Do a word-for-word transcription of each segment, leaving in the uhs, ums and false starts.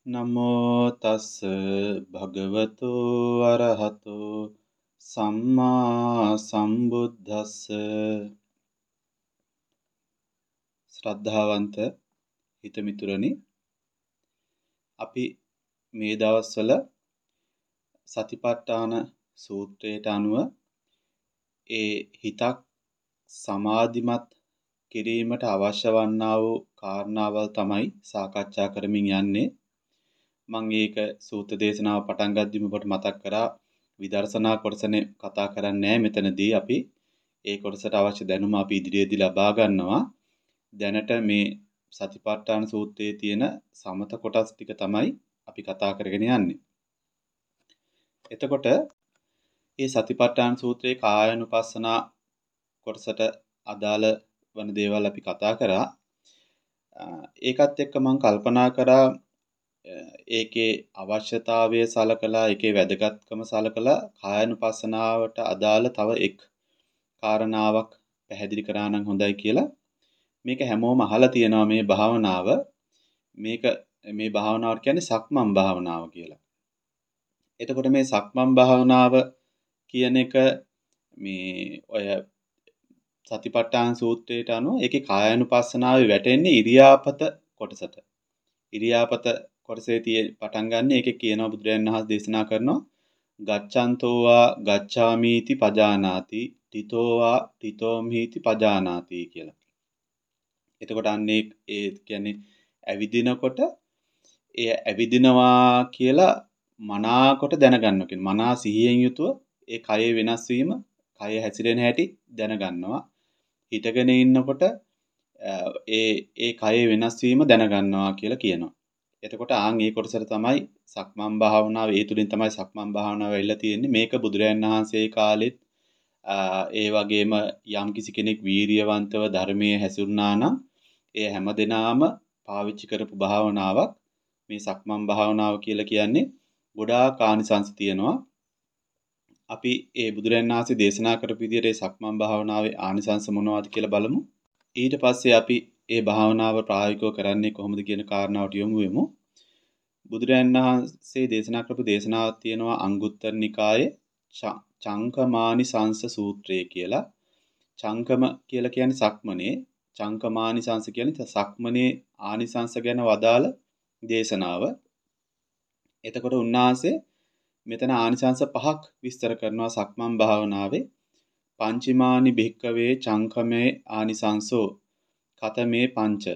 නමෝ තස් භගවතු අරහතෝ සම්මා සම්බුද්දස්ස. ශ්‍රද්ධාවන්ත හිතමිතුරනි, අපි මේ දවස්වල සතිපට්ඨාන සූත්‍රයට අනුව ඒ හිතක් සමාධිමත් කිරීමට අවශ්‍ය වන්නා වූ කාරණාවල් තමයි සාකච්ඡා කරමින් යන්නේ. මම ඒක සූත්‍ර දේශනාව පටන් ගද්දිම ඔබට මතක් කරා විදර්ශනා කොටසනේ කතා කරන්නේ. මෙතනදී අපි ඒ කොටසට අවශ්‍ය දැනුම අපි ඉදිරියේදී ලබා ගන්නවා. දැනට මේ සතිපට්ඨාන සූත්‍රයේ තියෙන සමත කොටස් ටික තමයි අපි කතා කරගෙන යන්නේ. එතකොට මේ සතිපට්ඨාන සූත්‍රයේ කායानुපස්සනා කොටසට අදාළ වන දේවල් අපි කතා කරා. ඒකත් එක්ක මම කල්පනා කරා ඒකේ අවශ්‍යතාවය සලකලා ඒකේ වැදගත්කම සලකලා කායानुපස්සනාවට අදාළ තව එක් කාරණාවක් පැහැදිලි කරා නම් හොඳයි කියලා. මේක හැමෝම අහලා තියෙනවා මේ භාවනාව. මේක මේ භාවනාව කියන්නේ සක්මන් භාවනාව කියලා. එතකොට මේ සක්මන් භාවනාව කියන එක මේ ඔය සතිපට්ඨාන සූත්‍රයට අනුව ඒකේ කායानुපස්සනාවේ වැටෙන්නේ ඉරියාපත කොටසට. ඉරියාපත කොටසේ tie පටන් ගන්න ඒකේ කියනවා බුදුරජාණන් වහන්සේ දේශනා කරනවා ගච්ඡන්තෝවා ගච්ඡාමීති පජානාති තිතෝවා තිතෝමීති පජානාති කියලා. එතකොට අන්නේ ඒ කියන්නේ ඇවිදිනකොට ඒ ඇවිදිනවා කියලා මනාකොට දැනගන්නවා කියන්නේ මනා සිහියෙන් යුතුව ඒ කයේ වෙනස් වීම, කය හැසිරෙන හැටි දැනගන්නවා. හිටගෙන ඉන්නකොට ඒ ඒ කයේ වෙනස් වීම දැනගන්නවා කියලා කියනවා. එතකොට ආන් ඒ කොටසට තමයි සක්මන් භාවනාව, ඒ තුලින් තමයි සක්මන් භාවනාව වෙලා තියෙන්නේ. මේක බුදුරයන් වහන්සේ කාලෙත් ඒ වගේම යම් කිසි කෙනෙක් වීරියවන්තව ධර්මයේ හැසිරුණා නම් ඒ හැමදෙනාම පාවිච්චි කරපු භාවනාවක් මේ සක්මන් භාවනාව කියලා කියන්නේ. ගොඩාක් ආනිසංස තියෙනවා. අපි ඒ බුදුරයන් වහන්සේ දේශනා කරපු විදිහට ඒ සක්මන් භාවනාවේ ආනිසංස මොනවද කියලා බලමු. ඊට පස්සේ අපි ඒ භාවනාව ප්‍රායෝගිකව කරන්නේ කොහොමද කියන කාරණාවට යොමු වෙමු. බුදුරයන් වහන්සේ දේශනා කරපු දේශනාවක් තියෙනවා අංගුත්තර නිකායේ චංකමානිසංස සූත්‍රය කියලා. චංකම කියලා කියන්නේ සක්මනේ, චංකමානිසංස කියන්නේ සක්මනේ ආනිසංස ගැන වදාළ දේශනාව. එතකොට උන්වහන්සේ මෙතන ආනිසංස පහක් විස්තර කරනවා සක්මන් භාවනාවේ. පංචමානි භික්කවේ චංකමේ ආනිසංසෝ කතමේ පංච.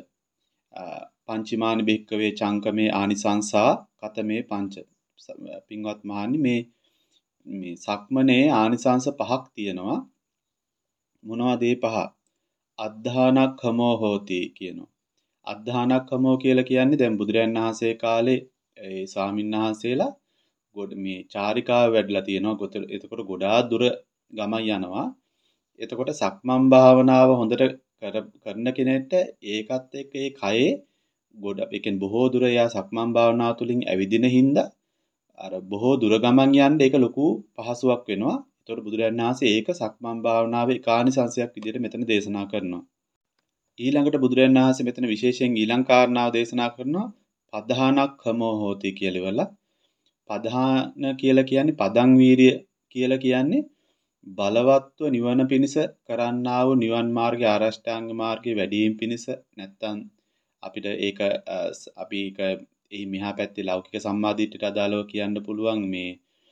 පංචමානි භික්කවේ චංකමේ ආනිසංසා කතමේ පංච. පින්වත් මහණනි, මේ මේ සක්මනේ ආනිසංස පහක් තියෙනවා. මොනවද ඒ පහ? අද්ධානක්ඛමෝ හෝති කියනවා. අද්ධානක්ඛමෝ කියලා කියන්නේ දැන් බුදුරයන් වහන්සේ කාලේ ඒ ස්වාමීන් වහන්සේලා ගොඩ මේ චාරිකාව වැඩලා තියෙනවා. එතකොට ගොඩාක් දුර ගමන් යනවා. එතකොට සක්මන් භාවනාව හොඳට කරන කෙනෙක්ට ඒකත් එක්ක ඒ කයේ ගොඩ ඒ කියන්නේ බොහෝ දුර යා සක්මන් භාවනාව තුළින් ඇවිදින හින්දා අර බොහෝ දුර ගමන් යන්න ඒක ලොකු පහසුවක් වෙනවා. එතකොට බුදුරජාණන් වහන්සේ ඒක සක්මන් භාවනාවේ කානිසංශයක් විදිහට මෙතන දේශනා කරනවා. ඊළඟට බුදුරජාණන් වහන්සේ මෙතන විශේෂයෙන් ඊළඟ කාරණාව දේශනා කරනවා පධානක්ඛමෝ හෝති කියලා ඉවරලා. පධාන කියලා කියන්නේ පදං වීරිය කියලා කියන්නේ බලවත්ව නිවන පිණිස කරන්නා වූ නිවන් මාර්ගයේ ආරෂ්ඨාංග මාර්ගයේ වැඩිම පිණිස නැත්තම් අපිට ඒක අපි ඒක එහි මෙහා පැත්තේ ලෞකික සම්මාදිට්ඨියට අදාළව කියන්න පුළුවන් මේ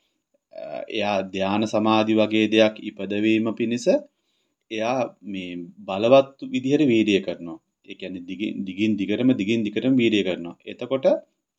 එයා ධාන සමාධි වගේ දෙයක් ඉපදවීම පිණිස එයා මේ බලවත් විදිහට වීර්යය කරනවා. ඒ කියන්නේ දිගින් දිගින් දිගටම දිගින් දිගටම වීර්යය කරනවා. එතකොට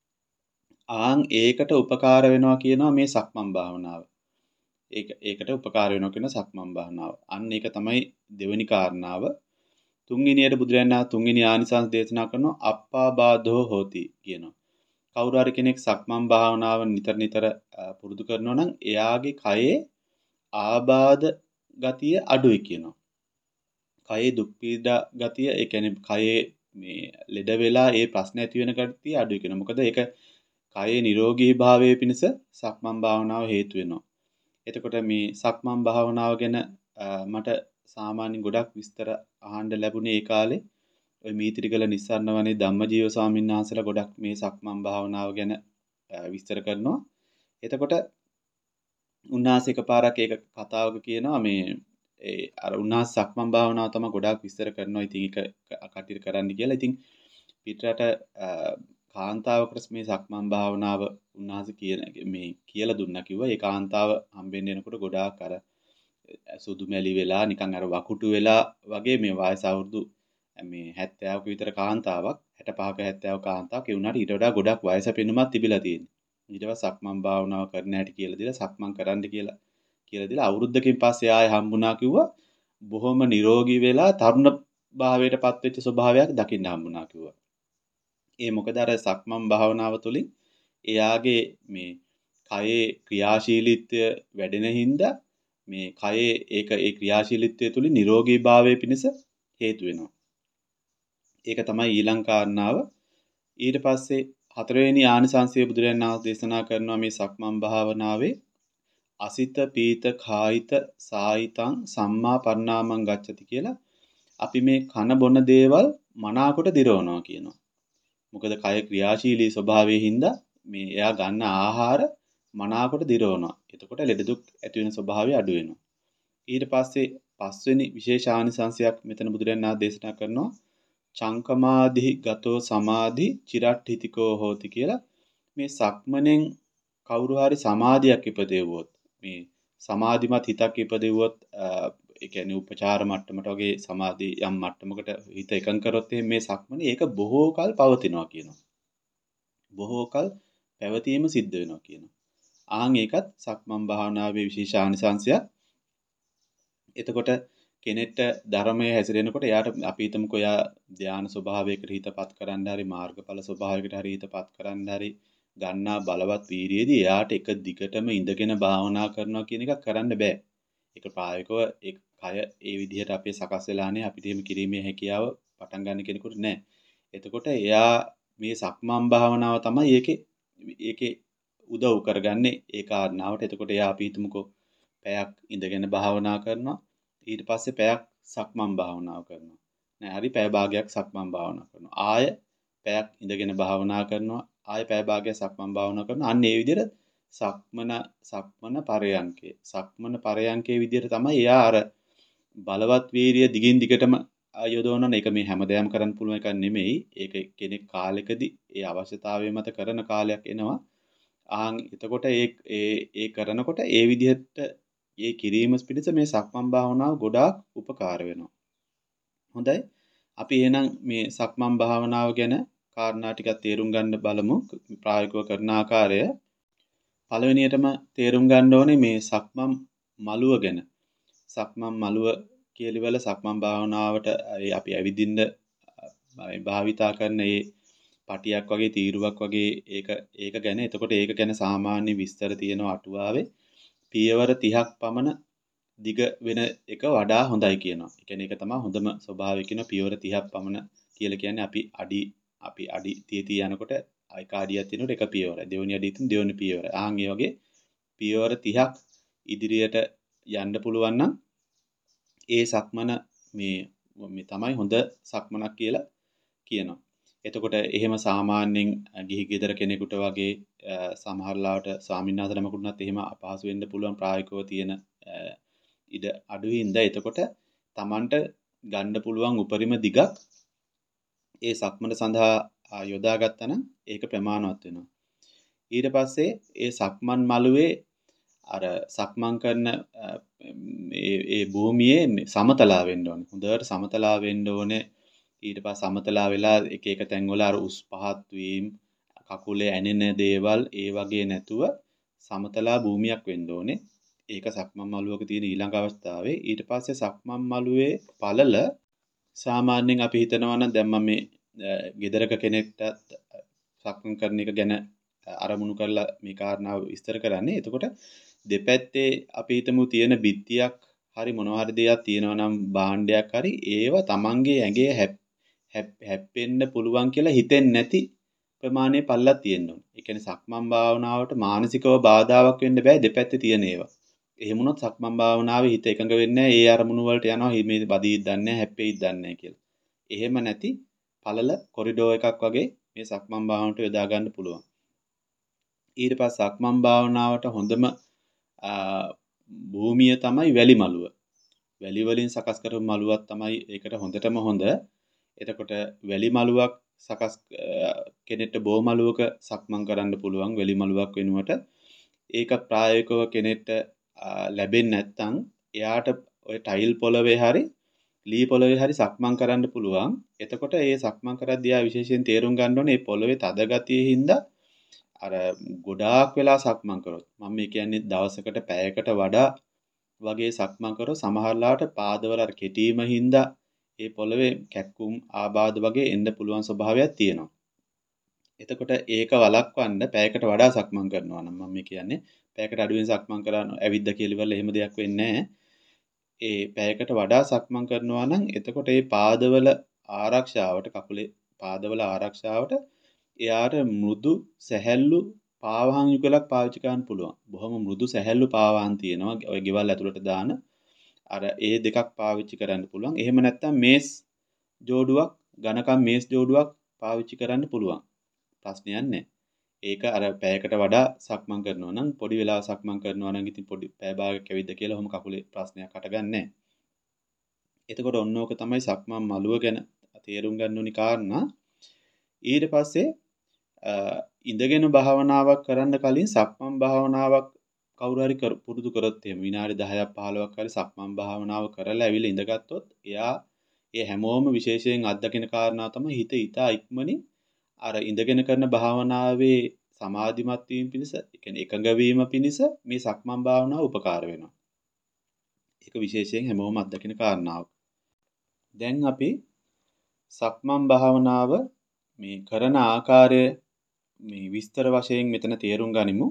ආන් ඒකට උපකාර වෙනවා කියනවා මේ සක්මන් භාවනාව. ඒක ඒකට උපකාර වෙනවා කියන සක්මන් භාවනාව. අන්න ඒක තමයි දෙවෙනි කාරණාව. තුන්වෙනියට බුදුරජාණන් වහන්සේ තුන්වෙනි ආනිසංස දේශනා කරනවා අප්පාබාධෝ හෝති කියනවා. කවුරු හරි කෙනෙක් සක්මන් භාවනාව නිතර නිතර පුරුදු කරනවා නම් එයාගේ කයේ ආබාධ ගතිය අඩුයි කියනවා. කයේ දුක් පීඩා ගතිය, ඒ කියන්නේ කයේ මේ ලෙඩ වෙලා ඒ ප්‍රශ්න ඇති වෙන ගතිය අඩුයි කියනවා. මොකද ඒක කයේ නිරෝගී භාවයේ පිණිස සක්මන් භාවනාව හේතු වෙනවා. එතකොට මේ සක්මන් භාවනාව ගැන මට සාමාන්‍යයෙන් ගොඩක් විස්තර අහන්න ලැබුණේ ඒ කාලේ ඔය මීතිරිගල නිස්සාරණ වනේ ධම්මජීව ස්වාමීන් වහන්සේලා ගොඩක් මේ සක්මන් භාවනාව ගැන විස්තර කරනවා. එතකොට උන්වහන්සේ එකපාරක් ඒක කතාවක කියනවා මේ ඒ අර උන්වහන්සේ සක්මන් භාවනාව තමයි ගොඩාක් විස්තර කරනවා. ඉතින් ඒක කටියට කරන්න කියලා. ඉතින් පිටරට කාන්තාවකට මේ සක්මන් භාවනාව උන්වහන්සේ කියන මේ කියලා දුන්නා කිව්වා. ඒ කාන්තාව හම්බෙන්න එනකොට ගොඩාක් අර සුදු මැලි වෙලා නිකන් අර වකුටු වෙලා වගේ මේ වයස අවුරුදු මේ හැත්තෑවක විතර කාන්තාවක් හැටපහක හැත්තෑවක කාන්තාවක් ඒ වුණාට ඊට වඩා ගොඩක් වයස පෙනුමක් තිබිලා තියෙනවා. ඊට පස්සේ සක්මන් භාවනාව කරන්න හැටි කියලා දීලා සක්මන් කරන්න කියලා කියලා දීලා අවුරුද්දකින් පස්සේ ආයෙ හම්බුණා කිව්වා. බොහොම නිරෝගී වෙලා තරුණ භාවයටපත් වෙච්ච ස්වභාවයක් දකින්න හම්බුණා කිව්වා. ඒ මොකද අර සක්මන් භාවනාව තුළින් එයාගේ මේ කයේ ක්‍රියාශීලීත්වය වැඩෙන හින්දා මේ කයේ ඒක ඒ ක්‍රියාශීලීත්වය තුළින් නිරෝගී භාවය පිණිස හේතු වෙනවා. ඒක තමයි ඊළඟ කාරණාව. ඊට පස්සේ හතරවෙනි ආනිසංසය බුදුරජාණන් වහන්සේ දේශනා කරනවා මේ සක්මන් භාවනාවේ අසිත පීත කායිත සායිතං සම්මා පරිණාමං ගච්ඡති කියලා අපි මේ කන බොන දේවල් මනාකොට දිරවනවා කියනවා. මොකද කය ක්‍රියාශීලී ස්වභාවයෙන් හින්දා මේ එයා ගන්න ආහාර මනාකොට දිරවනවා. එතකොට ලෙඩ දුක් ඇති වෙන ස්වභාවය අඩු වෙනවා. ඊට පස්සේ පස්වෙනි විශේෂ ආනිසංසයක් මෙතන බුදුරජාණන් වහන්සේ දේශනා කරනවා චංකමාදි ගතෝ සමාධි චිරට්ඨිතිකෝ හෝති කියලා මේ සක්මණෙන් කවුරු හරි සමාධියක් ඉපදෙව්වොත් මේ සමාධිමත් හිතක් ඉපදෙව්වොත් ඒ කියන්නේ උපචාර මට්ටමට වගේ සමාධි යම් මට්ටමකට හිත එකඟ කරොත් මේ සක්මනේ ඒක බොහෝ කල් පවතිනවා කියනවා. බොහෝ කල් පැවතීම සිද්ධ වෙනවා කියනවා. ආන් ඒකත් සක්මන් භාවනාවේ විශේෂ ආනිසංශයක්. එතකොට කෙනෙක්ට ධර්මයේ හැසිරෙනකොට එයාට අපි හිතමුකෝ එයා ධාන ස්වභාවයකට හිතපත් කරන්න හරි මාර්ගඵල ස්වභාවයකට හරි හිතපත් කරන්න හරි ගන්නා බලවත් වීරියේදී එයාට එක දිගටම ඉඳගෙන භාවනා කරනවා කියන එක කරන්න බෑ. ඒක ප්‍රායෝගිකව ඒ කය ඒ විදිහට අපේ සකස් වෙලානේ අපිට එහෙම කිරීමේ හැකියාව පටන් ගන්න කෙනෙකුට නෑ. එතකොට එයා මේ සක්මන් භාවනාව තමයි ඒකේ ඒකේ උදව් කරගන්නේ ඒ කාරණාවට. එතකොට එයා අපි හිතමුකෝ පැයක් ඉඳගෙන භාවනා කරනවා. ඊට පස්සේ පැයක් සක්මන් භාවනාව කරනවා. නෑ හරි පැය භාගයක් සක්මන් භාවනා කරනවා. ආය පැයක් ඉඳගෙන භාවනා කරනවා. ආය පැය භාගයක් සක්මන් භාවනා කරනවා. අන්න ඒ විදිහට සක්මන සක්මන පරයන්කේ සක්මන පරයන්කේ විදිහට තමයි එයා අර බලවත් වීරිය දිගින් දිගටම යොදවන එක මේ හැමදාම කරන්න පුළුවන් එකක් නෙමෙයි. ඒක කෙනෙක් කාලෙකදී ඒ අවශ්‍යතාවය මත කරන කාලයක් එනවා. ආන් එතකොට ඒ ඒ ඒ කරනකොට ඒ විදිහට ඒ කිරීම පිණිස මේ සක්මන් භාවනාව ගොඩාක් උපකාර වෙනවා. හොඳයි. අපි එහෙනම් මේ සක්මන් භාවනාව ගැන කාරණා ටිකක් තේරුම් ගන්න බලමු. ප්‍රායෝගිකව කරන ආකාරය. පළවෙනියටම තේරුම් ගන්න ඕනේ මේ සක්මන් මළුව ගැන. සක්මන් මළුව කියලිවල සක්මන් භාවනාවට අපි ඇවිදින්න භාවිතා කරන ඒ පටියක් වගේ තීරුවක් වගේ ඒක ඒක ගැන. එතකොට ඒක ගැන සාමාන්‍ය විස්තර තියෙනවා අටුවාවේ. පියවර තිහක් පමණ දිග වෙන එක වඩා හොඳයි කියනවා. ඒ කියන්නේ ඒක තමයි හොඳම ස්වභාවය කියන පියවර තිහක් පමණ කියලා කියන්නේ අපි අඩි අපි අඩි තිය තිය යනකොට එක අඩියක් තියෙනකොට එක පියවරයි. දෙවෙනි අඩිය තියෙන දෙවෙනි පියවර. ආන් ඒ වගේ පියවර තිහක් ඉදිරියට යන්න පුළුවන් නම් ඒ සක්මන මේ මේ තමයි හොඳ සක්මනක් කියලා කියනවා. එතකොට එහෙම සාමාන්‍යයෙන් ගිහි ගෙදර කෙනෙකුට වගේ සමහර ලාවට ස්වාමීන් වහන්සේ නමකුටත් එහෙම අපහසු වෙන්න පුළුවන් ප්‍රායෝගිකව තියෙන ඉඩ අඩුයින්ද එතකොට Tamanට ගන්න පුළුවන් උපරිම දිගක් ඒ සක්මන සඳහා යොදා ගත්තා නම් ඒක ප්‍රමාණවත් වෙනවා. ඊට පස්සේ ඒ සක්මන් මළුවේ අර සක්මන් කරන ඒ ඒ භූමියේ සමතලා වෙන්න ඕනේ. හොඳට සමතලා වෙන්න ඕනේ. ඊට පස්සේ සමතලා වෙලා එක එක තැන්වල අර උස් පහත් වීම කකුලේ ඇනෙන දේවල් ඒ වගේ නැතුව සමතලා භූමියක් වෙන්න ඕනේ. ඒක සක්මන් මළුවක තියෙන ඊළඟ අවස්ථාවේ. ඊට පස්සේ සක්මන් මළුවේ පළල සාමාන්‍යයෙන් අපි හිතනවා නම් දැන් මම මේ ගෙදරක කෙනෙක්ට සක්මන් කරන එක ගැන අරමුණු කරලා මේ කාරණාව විස්තර කරන්නේ. එතකොට දෙපැත්තේ අපි හිතමු තියෙන බිත්තියක් හරි මොනවා හරි දෙයක් තියෙනවා නම් භාණ්ඩයක් හරි ඒව තමන්ගේ ඇඟේ හැප්පෙන්න පුළුවන් කියලා හිතෙන්නේ නැති ප්‍රමාණයේ පල්ලක් තියෙන්න ඕනේ. ඒ කියන්නේ සක්මන් භාවනාවට මානසිකව බාධාවක් වෙන්න බෑ දෙපැත්තේ තියෙන ඒවා. එහෙම වුණොත් සක්මන් භාවනාවේ හිත එකඟ වෙන්නේ නැහැ. ඒ අරමුණු වලට යනවා. මේ බදීත් දන්නේ නැහැ, හැප්පෙයිත් දන්නේ නැහැ කියලා. එහෙම නැති පළල කොරිඩෝ එකක් වගේ මේ සක්මන් භාවනාවට යොදා ගන්න පුළුවන්. ඊට පස්සේ සක්මන් භාවනාවට හොඳම භූමිය තමයි වැලි මළුව. වැලි වලින් සකස් කරපු මළුවක් තමයි ඒකට හොඳටම හොඳ. එතකොට වැලි මළුවක් සකස් කෙනෙක්ට බෝ මළුවක සක්මන් කරන්න පුළුවන් වැලි මළුවක් වෙනුවට. ඒක ප්‍රායෝගිකව කෙනෙක්ට ලැබෙන්නේ නැත්නම් එයාට ඔය ටයිල් පොළවේ හරි ලී පොළවේ හරි සක්මන් කරන්න පුළුවන්. එතකොට ඒ සක්මන් කරද්දී ආ විශේෂයෙන් තේරුම් ගන්න ඕනේ මේ පොළවේ තද ගතිය හින්දා අර ගොඩාක් වෙලා සක්මන් කරොත් මම මේ කියන්නේ දවසකට පැයකට වඩා වගේ සක්මන් කරොත් සමහරලාට පාදවල අර කෙටීම හින්දා ඒ පොළවේ කැක්කුම් ආබාධ වගේ එන්න පුළුවන් ස්වභාවයක් තියෙනවා. එතකොට ඒක වළක්වන්න පැයකට වඩා සක්මන් කරනවා නම් මම කියන්නේ පැයකට අඩුවෙන් සක්මන් කරන ඇවිද්ද කියලා ඉවරලා එහෙම දෙයක් වෙන්නේ නැහැ. ඒ පැයකට වඩා සක්මන් කරනවා නම් එතකොට ඒ පාදවල ආරක්ෂාවට කකුලේ පාදවල ආරක්ෂාවට එයාට මෘදු සැහැල්ලු පාවහන් යුගලක් පාවිච්චි කරන්න පුළුවන්. බොහොම මෘදු සැහැල්ලු පාවහන් තියෙනවා. ඔය ගෙවල් ඇතුළට දාන අර ඒ දෙකක් පාවිච්චි කරන්න පුළුවන්. එහෙම නැත්නම් මේස් ජෝඩුවක් ඝනකම් මේස් ජෝඩුවක් පාවිච්චි කරන්න පුළුවන්. ප්‍රශ්නයක් නැහැ. ඒක අර පැයකට වඩා සක්මන් කරනවා නම් පොඩි වෙලාවක් සක්මන් කරනවා නම් ඉතින් පොඩි පැය භාගයක් ඇවිද්ද කියලා ඔහොම කකුලේ ප්‍රශ්නයක් හටගන්නේ නැහැ. එතකොට ඔන්න ඕක තමයි සක්මන් මළුව ගැන තේරුම් ගන්න ඕනි කාරණා. ඊට පස්සේ ඉඳගෙන භාවනාවක් කරන්න කලින් සක්මන් භාවනාවක් කවුරු හරි පුරුදු කරොත් එහෙම විනාඩි දහයක් පහළොවක් හරි සක්මන් භාවනාව කරලා ඇවිල්ලා ඉඳගත්තොත් එයා ඒ හැමෝම විශේෂයෙන් අත්දකින කාරණා තමයි හිත ඊටා ඉක්මනින් අර ඉඳගෙන කරන භාවනාවේ සමාධිමත් වීම පිණිස, ඒ කියන්නේ එකඟ වීම පිණිස මේ සක්මන් භාවනාව උපකාර වෙනවා. ඒක විශේෂයෙන් හැමෝම අත්දකින කාරණාවක්. දැන් අපි සක්මන් භාවනාව මේ කරන ආකාරය මේ විස්තර වශයෙන් මෙතන තේරුම් ගනිමු.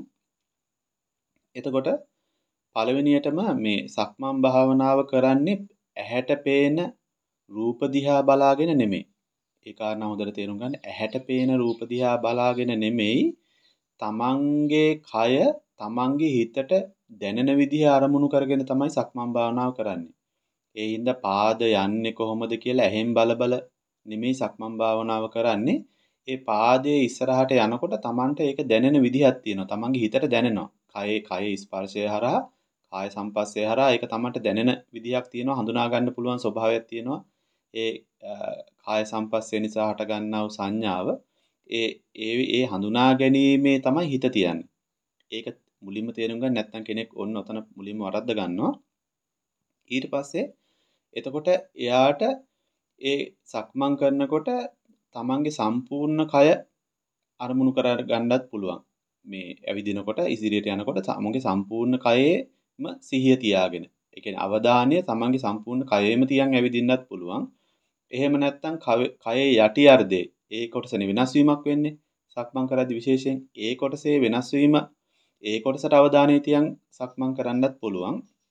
එතකොට පළවෙනියටම මේ සක්මන් භාවනාව කරන්නේ ඇහැට පේන රූප දිහා බලාගෙන නෙමෙයි. ඒ කාරණා හොඳට තේරුම් ගන්න. ඇහැට පේන රූප දිහා බලාගෙන නෙමෙයි තමන්ගේ කය තමන්ගේ හිතට දැනෙන විදිහ අරමුණු කරගෙන තමයි සක්මන් භාවනාව කරන්නේ. ඒ හින්දා පාද යන්නේ කොහොමද කියලා ඇහෙන් බල බල නෙමෙයි සක්මන් භාවනාව කරන්නේ. ඒ පාදයේ ඉස්සරහට යනකොට තමන්ට ඒක දැනෙන විදිහක් තියෙනවා. තමන්ගේ හිතට දැනෙනවා. කයේ කයේ ස්පර්ශය හරහා කාය සංපස්සය හරහා ඒක තමන්ට දැනෙන විදිහක් තියෙනවා. හඳුනා ගන්න පුළුවන් ස්වභාවයක් තියෙනවා. ඒ කාය සංපස්සය නිසා හට ගන්නා වූ සංඥාව ඒ ඒ ඒ හඳුනා ගැනීමේ තමයි හිත තියන්නේ. ඒක මුලින්ම තේරුම් ගන්න නැත්නම් කෙනෙක් ඔන්න ඔතන මුලින්ම වරද්ද ගන්නවා. ඊට පස්සේ එතකොට එයාට ඒ සක්මන් කරනකොට තමන්ගේ සම්පූර්ණ කය අරමුණු කර ගන්නත් පුළුවන්. මේ ඇවිදිනකොට ඉදිරියට යනකොට තමන්ගේ සම්පූර්ණ කයේම සිහිය තියාගෙන. ඒ කියන්නේ අවධානය තමන්ගේ සම්පූර්ණ කයෙම තියන් ඇවිදින්නත් පුළුවන්. එහෙම නැත්නම් කයේ යටි අර්ධේ ඒ කොටසනේ වෙනස් වීමක් වෙන්නේ. සක්මන් කරද්දී විශේෂයෙන් ඒ කොටසේ වෙනස් වීම ඒ කොටසට අවධානය තියන් සක්මන් කරන්නත් පුළුවන්.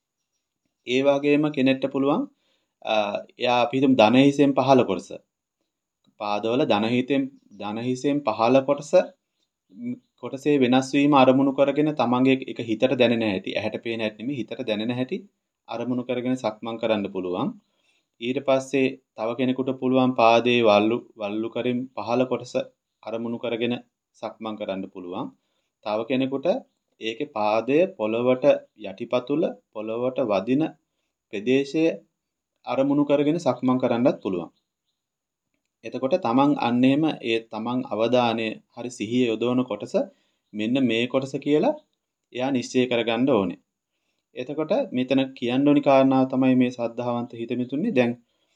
ඒ වගේම කෙනෙක්ට පුළුවන් එයා අපි හිතමු දන හිසෙන් පහළ කොටස. පාදවල දන හිතෙන් දන හිසෙන් පහළ කොටස කොටසේ වෙනස් වීම අරමුණු කරගෙන තමන්ගේ එක හිතට දැනෙන හැටි, ඇහැට පේන හැටි නෙමෙයි හිතට දැනෙන හැටි අරමුණු කරගෙන සක්මන් කරන්න පුළුවන්. ඊට පස්සේ තව කෙනෙකුට පුළුවන් පාදයේ වල්ලු වල්ලු කරින් පහළ කොටස අරමුණු කරගෙන සක්මන් කරන්න පුළුවන්. තව කෙනෙකුට ඒකේ පාදයේ පොළවට යටිපතුල පොළවට වදින ප්‍රදේශයේ අරමුණු කරගෙන සක්මන් කරන්නත් පුළුවන්. එතකොට තමන් අන්නේම ඒ තමන් අවධානය හරි සිහිය යොදවන කොටස මෙන්න මේ කොටස කියලා එයා නිශ්චය කරගන්න ඕනේ. එතකොට මෙතන කියන්න ඕනි කාරණාව තමයි මේ සද්ධාවන්ත හිතමිතුන්නේ දැන්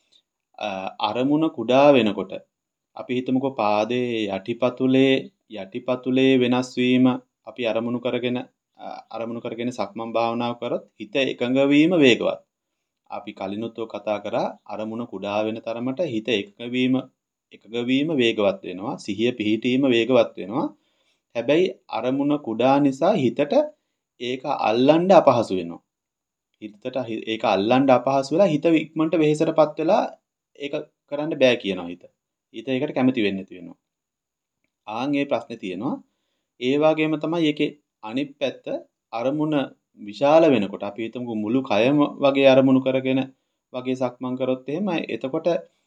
අරමුණ කුඩා වෙනකොට අපි හිතමුකෝ පාදයේ යටිපතුලේ යටිපතුලේ වෙනස් වීම අපි අරමුණු කරගෙන අරමුණු කරගෙන සක්මන් භාවනාව කරොත් හිත එකඟ වීම වේගවත්. අපි කලිනුත් කතා කරා අරමුණ කුඩා වෙන තරමට හිත එකඟ වීම එකඟ වීම වේගවත් වෙනවා. සිහිය පිහිටීම වේගවත් වෙනවා. හැබැයි අරමුණ කුඩා නිසා හිතට ඒක අල්ලන්න අපහසු වෙනවා. හිතට ඒක අල්ලන්න අපහසු වෙලා හිත ඉක්මනට වෙහෙසටපත් වෙලා ඒක කරන්න බෑ කියනවා හිත. හිත ඒකට කැමති වෙන්නේ නැති වෙනවා. ආන් මේ ප්‍රශ්නේ තියෙනවා. ඒ වගේම තමයි ඒකේ අනිත් පැත්ත අරමුණ විශාල වෙනකොට අපි හිතමු මුළු කයම වගේ අරමුණු කරගෙන වගේ සක්මන් කරොත් එහෙම එතකොට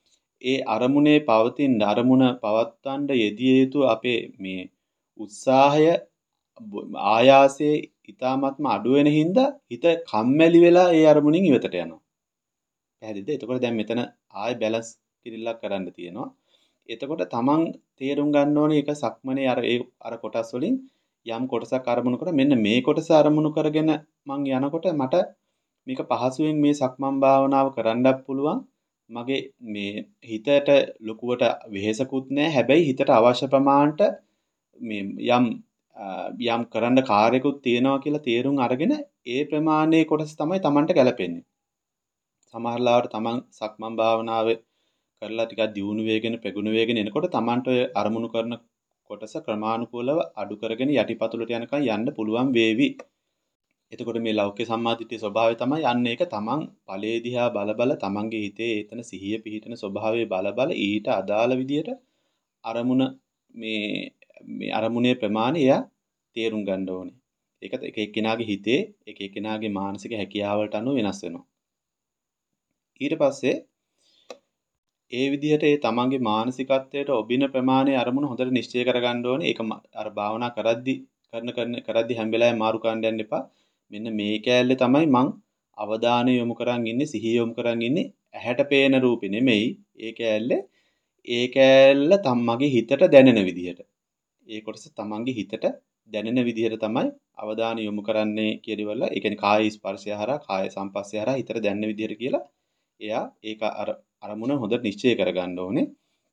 ඒ අරමුණේ පවතින අරමුණ පවත්වන්න යෙදිය යුතු අපේ මේ උත්සාහය ආයාසයේ ඊ타ත්ම අඩු වෙන හින්දා හිත කම්මැලි වෙලා ඒ අරමුණින් ඉවතට යනවා. පැහැදිලිද? එතකොට දැන් මෙතන ආයෙ බැලන්ස් කිරිල්ලක් කරන්න තියෙනවා. එතකොට තමන් තේරුම් ගන්න ඕනේ ඒක සක්මනේ අර ඒ අර කොටස් වලින් යම් කොටසක් අරමුණු කර මෙන්න මේ කොටස අරමුණු කරගෙන මං යනකොට මට මේක පහසුවෙන් මේ සක්මන් භාවනාව කරන්නත් පුළුවන්. මගේ මේ හිතට ලොකුවට වෙහෙසකුත් නැහැ. හැබැයි හිතට අවශ්‍ය ප්‍රමාණයට මේ යම් යම් කරන්න කාර්යකුත් තියෙනවා කියලා තේරුම් අරගෙන ඒ ප්‍රමාණයේ කොටස තමයි Tamanට ගැලපෙන්නේ. සමහරවිට Taman සක්මන් භාවනාවේ කරලා ටිකක් දියුණු වේගෙන ප්‍රගුණ වේගෙන එනකොට Tamanට ඔය අරමුණු කරන කොටස ක්‍රමානුකූලව අඩු කරගෙන යටිපතුලට යනකම් යන්න පුළුවන් වේවි. එතකොට මේ ලෞකික සම්මාදිට්ඨිය ස්වභාවය තමයි යන්නේ ඒක තමන් ඵලයේ දිහා බල බල තමන්ගේ හිතේ එතන සිහිය පිහිටන ස්වභාවය බල බල ඊට අදාළ විදියට අරමුණ මේ මේ අරමුණේ ප්‍රමාණය එයා තේරුම් ගන්න ඕනේ. ඒක එක එක්කෙනාගේ හිතේ එක එක්කෙනාගේ මානසික හැකියාවලට අනුව වෙනස් වෙනවා. ඊට පස්සේ ඒ විදිහට ඒ තමන්ගේ මානසිකත්වයට ඔබින ප්‍රමාණය අරමුණ හොඳට නිශ්චය කරගන්න ඕනේ. ඒක අර භාවනා කරද්දි කරන කරන කරද්දි හැම වෙලාවෙම මාරු කරන්න යන්න එපා. මෙන්න මේ කෑල්ලේ තමයි මං අවධානය යොමු කරන් ඉන්නේ සිහිය යොමු කරන් ඉන්නේ ඇහැට පේන රූපේ නෙමෙයි. ඒ කෑල්ලේ ඒ කෑල්ල තමන්ගේ හිතට දැනෙන විදිහට. ඒ කොටස තමන්ගේ හිතට දැනෙන විදිහට තමයි අවධානය යොමු කරන්නේ කියලාවල ඒ කියන්නේ කාය ස්පර්ශය හරහා කාය සංපස්සය හරහා හිතට දැනෙන විදිහට කියලා එයා ඒක අර අරමුණ හොඳට නිශ්චය කරගන්න ඕනේ.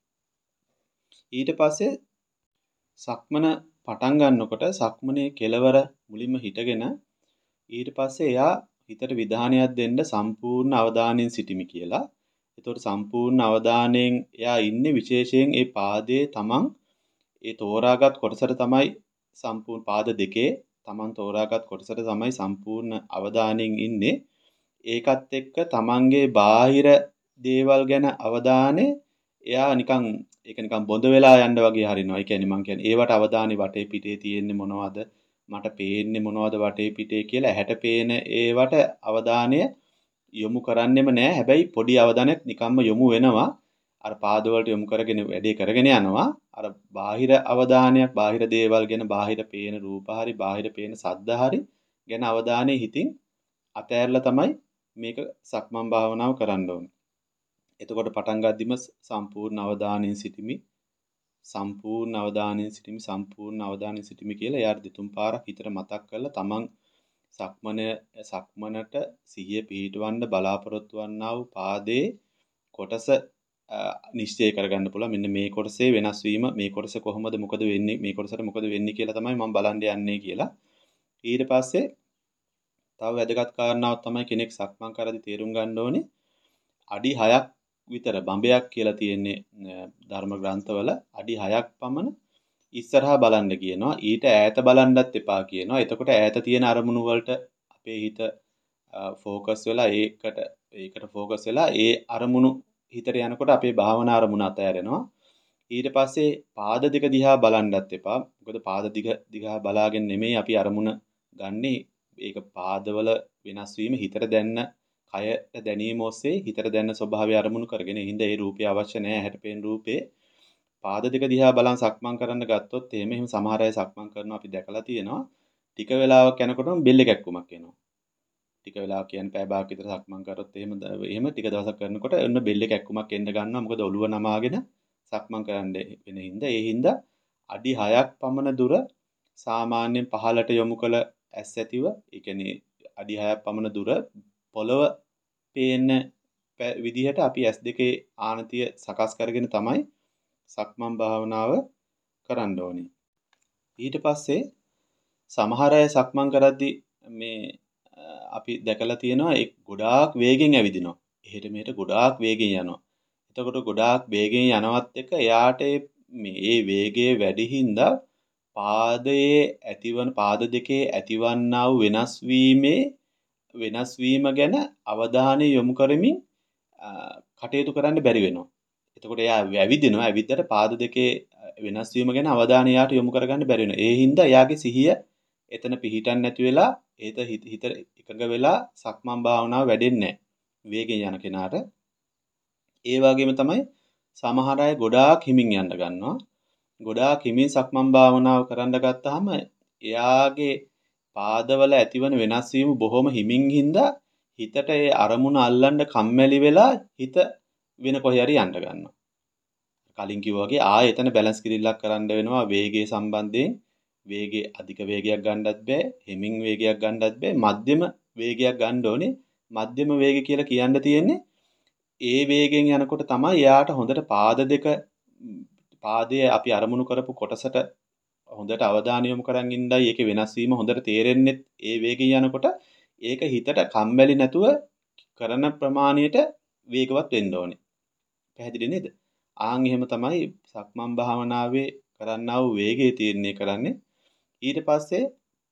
ඊට පස්සේ සක්මන පටන් ගන්නකොට සක්මනේ කෙලවර මුලින්ම හිටගෙන ඊට පස්සේ එයා හිතට විධානයක් දෙන්න සම්පූර්ණ අවධානයෙන් සිටිමි කියලා. ඒතකොට සම්පූර්ණ අවධානයෙන් එයා ඉන්නේ විශේෂයෙන් ඒ පාදයේ තමන් ඒ තෝරාගත් කොටසට තමයි සම්පූර්ණ පාද දෙකේ තමන් තෝරාගත් කොටසට තමයි සම්පූර්ණ අවධානයෙන් ඉන්නේ. ඒකත් එක්ක තමන්ගේ බාහිර දේවල් ගැන අවධානය එයා නිකන් ඒක නිකන් බොඳ වෙලා යන්න වගේ හරිනවා. ඒ කියන්නේ මං කියන්නේ ඒවට අවධානය වටේ පිටේ තියෙන්නේ මොනවද? මට පේන්නේ මොනවද වටේ පිටේ කියලා ඇහැට පේන ඒවට අවධානය යොමු කරන්නෙම නෑ. හැබැයි පොඩි අවධානයක් නිකම්ම යොමු වෙනවා. අර පාදවලට යොමු කරගෙන වැඩේ කරගෙන යනවා. අර බාහිර අවධානයක් බාහිර දේවල් ගැන බාහිර පේන රූප හරි බාහිර පේන ශබ්ද හරි ගැන අවධානය හිතින් අතෑරලා තමයි මේක සක්මන් භාවනාව කරන්න ඕනේ. එතකොට පටන් ගද්දිම සම්පූර්ණ අවධානයෙන් සිටිමි සම්පූර්ණ අවධානයෙන් සිටිමි සම්පූර්ණ අවධානයෙන් සිටිමි කියලා එයාට දෙතුන් පාරක් හිතට මතක් කරලා තමන් සක්මන සක්මනට සිහිය පිහිටවන්න බලාපොරොත්තු වන්නා වූ පාදයේ කොටස නිශ්චය කරගන්න පුළුවන්. මෙන්න මේ කොටසේ වෙනස් වීම මේ කොටස කොහොමද මොකද වෙන්නේ මේ කොටසට මොකද වෙන්නේ කියලා තමයි මම බලන්න යන්නේ කියලා. ඊට පස්සේ තව වැදගත් කාරණාවක් තමයි කෙනෙක් සක්මන් කරද්දී තේරුම් ගන්න ඕනේ අඩි හයක් විතර බඹයක් කියලා තියෙන්නේ ධර්ම ග්‍රන්ථවල අඩි හයක් පමණ ඉස්සරහා බලන්න කියනවා. ඊට ඈත බලන්නත් එපා කියනවා. එතකොට ඈත තියෙන අරමුණු වලට අපේ හිත ફોකස් වෙලා ඒකට ඒකට ફોකස් වෙලා ඒ අරමුණු හිතට යනකොට අපේ භාවනා අරමුණ අතහැරෙනවා. ඊට පස්සේ පාද දෙක දිහා බලන්නත් එපා. මොකද පාද දිග දිහා බලාගෙන නෙමෙයි අපි අරමුණ ගන්නෙ. ඒක පාදවල වෙනස් වීම හිතට දැනන කයට දැනීම ඔස්සේ හිතට දැනන ස්වභාවය අරමුණු කරගෙන හින්දා ඒ රූපය අවශ්‍ය නැහැ. හැට පේන රූපේ පාද දෙක දිහා බලන් සක්මන් කරන්න ගත්තොත් එහෙම එහෙම සමහර අය සක්මන් කරනවා අපි දැකලා තියෙනවා. ටික වෙලාවක් යනකොටම බෙල්ල කැක්කුමක් එනවා. ටික වෙලාවක් කියන්නේ පැය භාගයක් විතර සක්මන් කරොත් එහෙම එහෙම ටික දවසක් කරනකොට ඔන්න බෙල්ල කැක්කුමක් එන්න ගන්නවා. මොකද ඔළුව නමාගෙන සක්මන් කරන්න වෙන හින්දා ඒ හින්දා අඩි හයක් පමණ දුර සාමාන්‍යයෙන් පහළට යොමු කළ ඇස් ඇතිව ඒ කියන්නේ අඩි හයක් පමණ දුර පොළව පේන විදිහට අපි ඇස් දෙකේ ආනතිය සකස් කරගෙන තමයි සක්මන් භාවනාව කරන්න ඕනේ. ඊට පස්සේ සමහර අය සක්මන් කරද්දී මේ අපි දැකලා තියෙනවා ඒ ගොඩාක් වේගෙන් ඇවිදිනවා. එහෙට මෙහෙට ගොඩාක් වේගෙන් යනවා. එතකොට ගොඩාක් වේගෙන් යනවත් එක එයාට මේ වේගයේ වැඩි හින්දා පාදයේ ඇතිවන පාද දෙකේ ඇතිවන්නා වූ වෙනස් වීමේ වෙනස් වීම ගැන අවධානය යොමු කරමින් කටයුතු කරන්න බැරි වෙනවා. එතකොට එයා ඇවිදිනවා. ඇවිද්දට පාද දෙකේ වෙනස් වීම ගැන අවධානය යාට යොමු කරගන්න බැරි වෙනවා. ඒ හින්දා එයාගේ සිහිය එතන පිහිටන් නැති වෙලා ඒත හිත එකඟ වෙලා සක්මන් භාවනාව වැඩෙන්නේ නැහැ. වේගෙන් යන කෙනාට. ඒ වගේම තමයි සමහර අය ගොඩාක් හිමින් යන්න ගන්නවා. ගොඩාක් හිමින් සක්මන් භාවනාව කරන්න ගත්තාම එයාගේ පාදවල ඇතිවන වෙනස් වීම බොහොම හිමින් හින්දා හිතට ඒ අරමුණ අල්ලන්න කම්මැලි වෙලා හිත වෙන කොහේ හරි යන්න ගන්නවා. කලින් කිව්වා වගේ ආයෙ එතන බැලන්ස් කිරිල්ලක් කරන්න වෙනවා වේගයේ සම්බන්ධයෙන්. වේගයේ අධික වේගයක් ගන්නත් බෑ, හිමින් වේගයක් ගන්නත් බෑ, මධ්‍යම වේගයක් ගන්න ඕනේ. මධ්‍යම වේගය කියලා කියන්න තියෙන්නේ ඒ වේගෙන් යනකොට තමයි එයාට හොඳට පාද දෙක පාදයේ අපි අරමුණු කරපු කොටසට හොඳට අවධානය යොමු කරන් ඉඳයි ඒකේ වෙනස් වීම හොඳට තේරෙන්නේ ඒ වේගෙන් යනකොට ඒක හිතට කම්මැලි නැතුව කරන ප්‍රමාණයට වේගවත් වෙන්න ඕනේ. පැහැදිලි නේද? ආන් එහෙම තමයි සක්මන් භාවනාවේ කරන්නා වූ වේගය තීරණය කරන්නේ. ඊට පස්සේ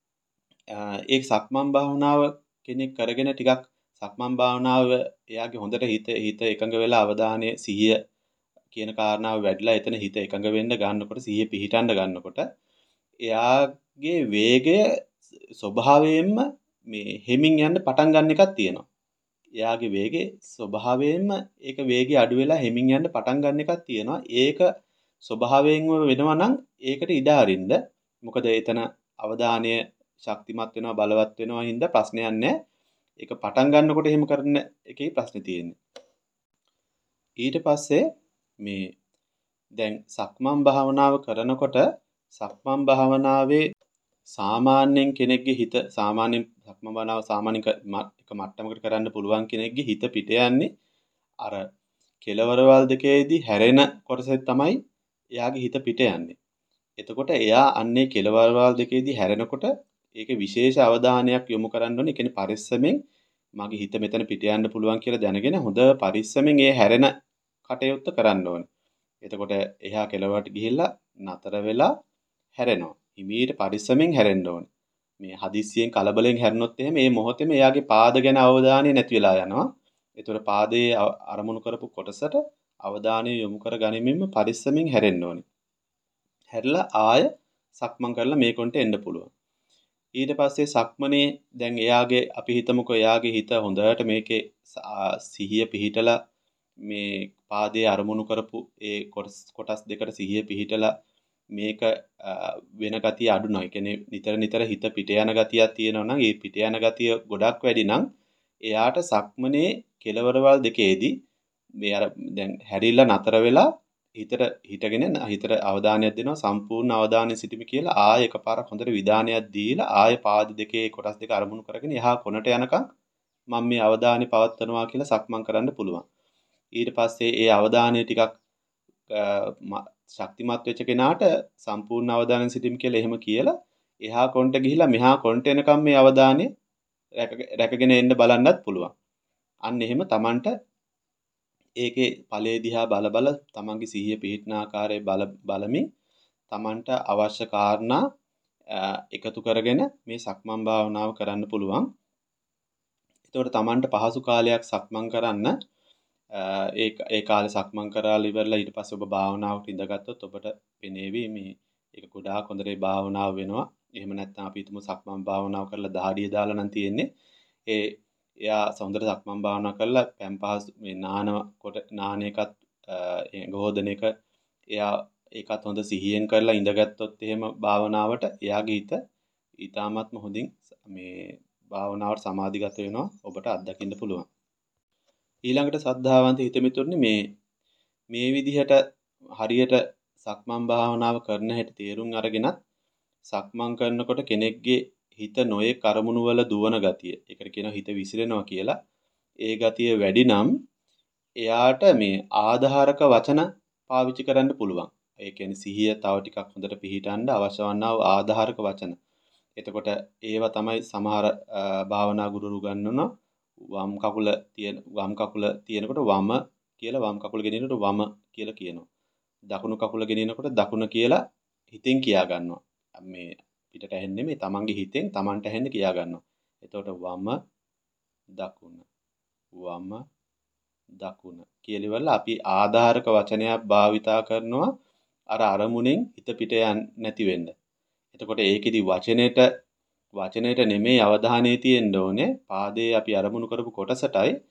ඒ සක්මන් භාවනාව කෙනෙක් කරගෙන ටිකක් සක්මන් භාවනාව එයාගේ හොඳට හිත හිත එකඟ වෙලා අවධානය සිහිය කියන කාරණාව වැඩිලා එතන හිත එකඟ වෙන්න ගන්නකොට සිහිය පිහිටන්න ගන්නකොට එයාගේ වේගය ස්වභාවයෙන්ම මේ හෙමින් යන්න පටන් ගන්න එකක් තියෙනවා. එයාගේ වේගේ ස්වභාවයෙන්ම ඒක වේගය අඩු වෙලා හෙමින් යන්න පටන් ගන්න එකක් තියෙනවා. ඒක ස්වභාවයෙන්ම වෙනවා නම් ඒකට ඉඩ අරින්න. මොකද එතන අවධානය ශක්තිමත් වෙනවා බලවත් වෙනවා හින්දා ප්‍රශ්නයක් නැහැ. ඒක පටන් ගන්නකොට එහෙම කරන එකේ ප්‍රශ්නේ තියෙන්නේ. ඊට පස්සේ මේ දැන් සක්මන් භාවනාව කරනකොට සක්මන් භාවනාවේ සාමාන්‍යයෙන් කෙනෙක්ගේ හිත සාමාන්‍යයෙන් සක්මන් භාවනාව සාමාන්‍ය එක මට්ටමකට කරන්න පුළුවන් කෙනෙක්ගේ හිත පිට යන්නේ අර කෙලවරවල් දෙකේදී හැරෙන කොටසෙත් තමයි එයාගේ හිත පිට යන්නේ. එතකොට එයා අන්නේ කෙලවරවල් දෙකේදී හැරෙනකොට ඒකේ විශේෂ අවධානයක් යොමු කරන්න ඕනේ. ඒ කියන්නේ පරිස්සමෙන් මගේ හිත මෙතන පිට යන්න පුළුවන් කියලා දැනගෙන හොඳ පරිස්සමෙන් ඒ හැරෙන කටයුත්ත කරන්න ඕනේ. එතකොට එහා කෙලවරට ගිහිල්ලා නතර වෙලා හැරෙනවා. හිමීට පරිස්සමෙන් හැරෙන්න ඕනේ. මේ හදිස්සියෙන් කලබලෙන් හැරුණොත් එහෙම මේ මොහොතේම එයාගේ පාද ගැන අවධානය නැති වෙලා යනවා. ඒතකොට පාදයේ අරමුණු කරපු කොටසට අවධානය යොමු කර ගනිමින්ම පරිස්සමෙන් හැරෙන්න ඕනේ. හැරිලා ආය සක්මන් කරලා මේකොන්ට එන්න පුළුවන්. ඊට පස්සේ සක්මනේ දැන් එයාගේ අපි හිතමුකෝ එයාගේ හිත හොඳට මේකේ සිහිය පිහිටලා මේ පාදයේ අරමුණු කරපු ඒ කොටස් කොටස් දෙකට සිහිය පිහිටලා මේක වෙන ගතිය අඩු නැහැ. කියන්නේ නිතර නිතර හිත පිට යන ගතියක් තියෙනවා නම් ඒ පිට යන ගතිය ගොඩක් වැඩි නම් එයාට සක්මනේ කෙලවරවල් දෙකේදී මේ අර දැන් හැරිලා නතර වෙලා හිතට හිටගෙන හිතට අවධානයක් දෙනවා සම්පූර්ණ අවධානය සිටීම කියලා ආය එකපාරක් හොඳට විධානයක් දීලා ආය පාද දෙකේ කොටස් දෙක අරමුණු කරගෙන එහා කොනට යනකම් මම මේ අවධානය පවත්වනවා කියලා සක්මන් කරන්න පුළුවන්. ඊට පස්සේ ඒ අවධානය ටිකක් ශක්තිමත් වෙච්ච කෙනාට සම්පූර්ණ අවධානය සිටීම කියලා එහෙම කියලා එහා කොන්ට ගිහිලා මෙහා කොන්ට එනකම් මේ අවධානය රැකගෙන එන්න බලන්නත් පුළුවන්. අන්න එහෙම Tamanට ඒකේ ඵලයේ දිහා බල බල තමන්ගේ සිහිය පිහිටන ආකාරයේ බල බලමින් තමන්ට අවශ්‍ය කාරණා එකතු කරගෙන මේ සක්මන් භාවනාව කරන්න පුළුවන්. එතකොට තමන්ට පහසු කාලයක් සක්මන් කරන්න ඒ ඒ කාලේ සක්මන් කරලා ඉවරලා ඊට පස්සේ ඔබ භාවනාවට ඉඳගත්තොත් ඔබට පෙනේවි මේ ඒක ගොඩාක් හොඳට භාවනාව වෙනවා. එහෙම නැත්නම් අපි හිතමු සක්මන් භාවනාව කරලා දහඩිය දාලා නම් තියෙන්නේ. ඒ එයා සොඳර සක්මන් භාවනා කරලා පැම්පහස් මේ නාන කොට නාන එකත් ගෝධන එක එයා ඒකත් හොඳ සිහියෙන් කරලා ඉඳගත්තොත් එහෙම භාවනාවට එයාගේ හිත ඊටාත්ම හොඳින් මේ භාවනාවට සමාධිගත වෙනවා ඔබට අත්දකින්න පුළුවන්. ඊළඟට සද්ධාවන්ත හිතමිතුරනේ මේ මේ විදිහට හරියට සක්මන් භාවනාව කරන හැටි තේරුම් අරගෙනත් සක්මන් කරනකොට කෙනෙක්ගේ හිත නොයේ කරමුණු වල දුවන ගතිය. ඒකට කියනවා හිත විසිරෙනවා කියලා. ඒ ගතිය වැඩි නම් එයාට මේ ආධාරක වචන පාවිච්චි කරන්න පුළුවන්. ඒ කියන්නේ සිහිය තව ටිකක් හොඳට පිහිටන්න අවශ්‍ය වන්නා වූ ආධාරක වචන. එතකොට ඒවා තමයි සමහර භාවනා ගුරුවරු ගන්නනවා. වම් කකුල තියෙන වම් කකුල තියෙනකොට වම කියලා වම් කකුල ගෙනියනකොට වම කියලා කියනවා. දකුණු කකුල ගෙනියනකොට දකුණ කියලා හිතෙන් කියා ගන්නවා. මේ පිටට ඇහෙන්නේ මේ තමන්ගේ හිතෙන් තමන්ට ඇහෙන්න කියා ගන්නවා. එතකොට වම දකුණ වම දකුණ කියලා ඉවරලා අපි ආධාරක වචනයක් භාවිතා කරනවා අර අරමුණෙන් හිත පිට යන්නේ නැති වෙන්න. එතකොට ඒකෙදි වචනෙට වචනෙට නෙමෙයි අවධානය තියෙන්න ඕනේ. පාදයේ අපි අරමුණු කරපු කොටසටයි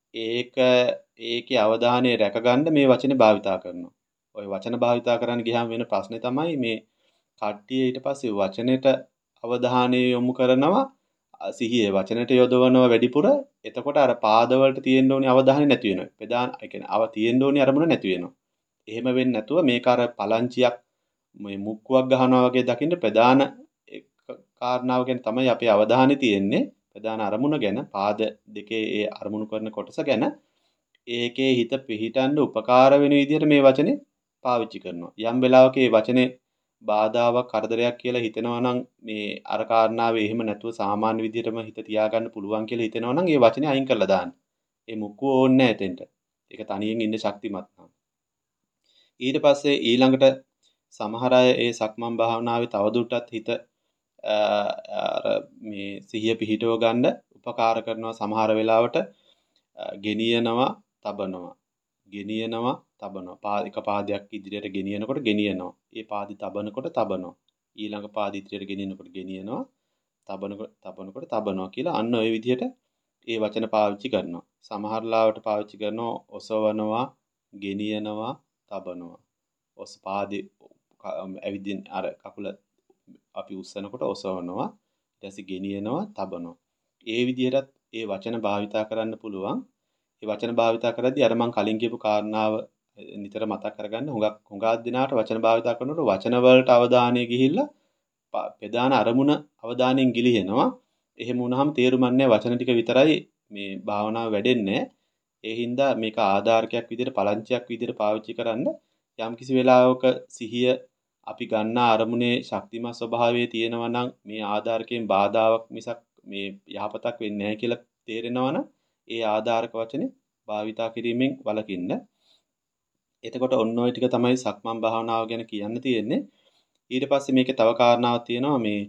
ඒක ඒකේ අවධානය රැකගන්න මේ වචනේ භාවිතා කරනවා. ওই වචන භාවිතා කරන්න ගියාම වෙන ප්‍රශ්නේ තමයි මේ කට්ටිය ඊට පස්සේ වචනෙට අවධානය යොමු කරනවා සිහියේ වචනෙට යොදවනවා වැඩිපුර. එතකොට අර පාදවලට තියෙන්න ඕනි අවධානය නැති වෙනවා. ප්‍රධාන ඒ කියන්නේ අව තියෙන්න ඕනි අරමුණ නැති වෙනවා. එහෙම වෙන්නේ නැතුව මේක අර පලංචියක් මේ මුක්කුවක් ගහනවා වගේ දකින්න ප්‍රධාන කාරණාව ගැන තමයි අපේ අවධානය තියෙන්නේ. ප්‍රධාන අරමුණ ගැන පාද දෙකේ ඒ අරමුණු කරන කොටස ගැන ඒකේ හිත පිහිටන්න උපකාර වෙන විදිහට මේ වචනේ පාවිච්චි කරනවා. යම් වෙලාවක මේ වචනේ බාධාවක් කරදරයක් කියලා හිතෙනවා නම් මේ අර කාරණාවේ එහෙම නැතුව සාමාන්‍ය විදිහටම හිත තියාගන්න පුළුවන් කියලා හිතෙනවා නම් ඒ වචනේ අයින් කරලා දාන්න. ඒ මුක්කුව ඕනේ නැහැ එතෙන්ට. ඒක තනියෙන් ඉන්න ශක්තිමත් නම්. ඊට පස්සේ ඊළඟට සමහර අය ඒ සක්මන් භාවනාවේ තවදුරටත් හිත අර මේ සිහිය පිහිටව ගන්න උපකාර කරනවා සමහර වෙලාවට ගෙනියනවා තබනවා ගෙනියනවා තබනවා එක පාදයක් ඉදිරියට ගෙනියනකොට ගෙනියනවා ඒ පාදي තබනකොට තබනවා ඊළඟ පාදي ඉදිරියට ගෙනියනකොට ගෙනියනවා තබනකොට තබනකොට තබනවා කියලා අන්න ওই විදිහට ඒ වචන පාවිච්චි කරනවා සමහර ලාවට පාවිච්චි කරනවා ඔසවනවා ගෙනියනවා තබනවා ඔස් පාදේ ඇවිදින් අර කකුල අපි උස්සනකොට ඔසවනවා ඊට පස්සේ ගෙනියනවා තබනවා ඒ විදිහටත් ඒ වචන භාවිතා කරන්න පුළුවන් ඒ වචන භාවිතා කරද්දී අර මම කලින් කියපු කාරණාව නිතර මතක් කරගන්න හුඟක් හුඟක් දිනාට වචන භාවිතා කරනකොට වචන වලට අවධානය ගිහිල්ලා ප්‍රධාන අරමුණ අවධානයෙන් ගිලිහෙනවා එහෙම වුණාම තේරුම්න්නේ නැහැ වචන ටික විතරයි මේ භාවනාව වැඩෙන්නේ ඒ හින්දා මේක ආධාරකයක් විදිහට පලංචියක් විදිහට පාවිච්චි කරන්න යම්කිසි වෙලාවක සිහිය අපි ගන්න අරමුණේ ශක්තිමත් ස්වභාවයේ තියෙනවා නම් මේ ආධාරකයෙන් බාධාවක් මිසක් මේ යහපතක් වෙන්නේ නැහැ කියලා තේරෙනවා නම් ඒ ආධාරක වචනේ භාවිතා කිරීමෙන් වළකින්න. එතකොට ඔන්න ඔය ටික තමයි සක්මන් භාවනාව ගැන කියන්න තියෙන්නේ. ඊට පස්සේ මේකේ තව කාරණාවක් තියෙනවා මේ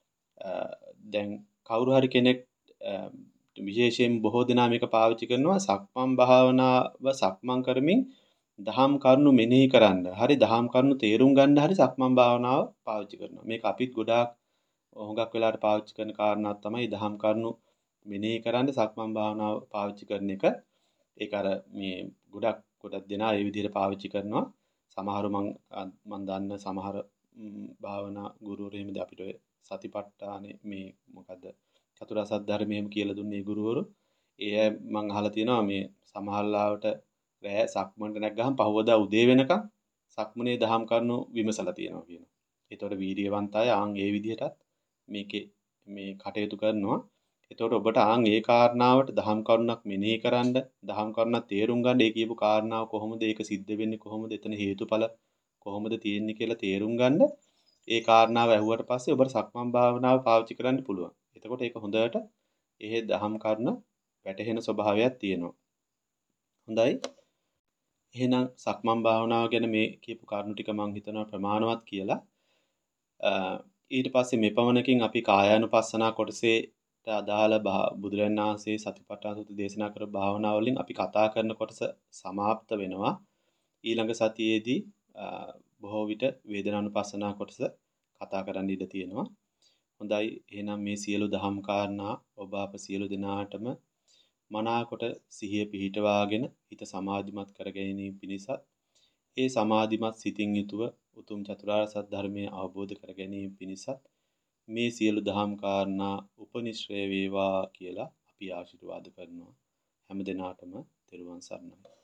දැන් කවුරු හරි කෙනෙක් විශේෂයෙන් බොහෝ දෙනා මේක පාවිච්චි කරනවා සක්මන් භාවනාව සක්මන් කරමින් දහම් කරුණු මෙනෙහි කරන්න. හරි දහම් කරුණු තේරුම් ගන්න හරි සක්මන් භාවනාව පාවිච්චි කරනවා. මේක අපිත් ගොඩාක් හුඟක් වෙලාවට පාවිච්චි කරන කාරණාවක් තමයි දහම් කරුණු මෙනෙහි කරන්න සක්මන් භාවනාව පාවිච්චි කරන එක. ඒක අර මේ ගොඩක් ගොඩක් දෙනා ඒ විදිහට පාවිච්චි කරනවා. සමහරු මං මං දන්න සමහර භාවනා ගුරුවරු එහෙමද අපිට ඔය සතිපට්ඨානේ මේ මොකද්ද චතුරාර්ය සත්‍ය ධර්මයේම කියලා දුන්නේ ගුරුවරු. ඒ මං අහලා තියෙනවා මේ සමහරලාවට රෑ සක්මන්ට නැග්ගහම පහවදා උදේ වෙනකන් සක්මනේ දහම් කරුණු විමසලා තියෙනවා කියනවා. ඒතකොට වීර්යවන්ත අය ආන් ඒ විදිහටත් මේකේ මේ කටයුතු කරනවා. එතකොට ඔබට ආන් ඒ කාරණාවට දහම් කරුණක් මෙනෙහි කරන්න, දහම් කරුණක් තේරුම් ගන්න, ඒ කියපු කාරණාව කොහොමද ඒක සිද්ධ වෙන්නේ, කොහොමද එතන හේතුඵල කොහොමද තියෙන්නේ කියලා තේරුම් ගන්න. ඒ කාරණාව ඇහුවට පස්සේ ඔබට සක්මන් භාවනාව පාවිච්චි කරන්න පුළුවන්. එතකොට ඒක හොඳට එහෙ දහම් කරුණ වැටහෙන ස්වභාවයක් තියෙනවා. හොඳයි. එහෙනම් සක්මන් භාවනාව ගැන මේ කියපු කාරණු ටික මම හිතනවා ප්‍රමාණවත් කියලා. ඊට පස්සේ මෙපමණකින් අපි කායානුපස්සනා කොටසේට අදාළ බුදුරජාණන් වහන්සේ සතිපට්ඨාන සූත්‍ර දේශනා කර භාවනාව වලින් අපි කතා කරන කොටස સમાપ્ત වෙනවා. ඊළඟ සතියේදී බොහෝ විට වේදනානුපස්සනා කොටස කතා කරන්න ඉඩ තියෙනවා. හොඳයි. එහෙනම් මේ සියලු දහම් කාරණා ඔබ අප සියලු දෙනාටම මනාකොට සිහිය පිහිටවාගෙන හිත සමාධිමත් කර ගැනීම පිණිසත් ඒ සමාධිමත් සිතින් යුතුව උතුම් චතුරාර්ය සත්‍ය ධර්මය අවබෝධ කර ගැනීම පිණිසත් මේ සියලු දහම් කාරණා උපනිශ්‍රේ වේවා කියලා අපි ආශිර්වාද කරනවා හැම දිනාටම තෙරුවන් සරණයි.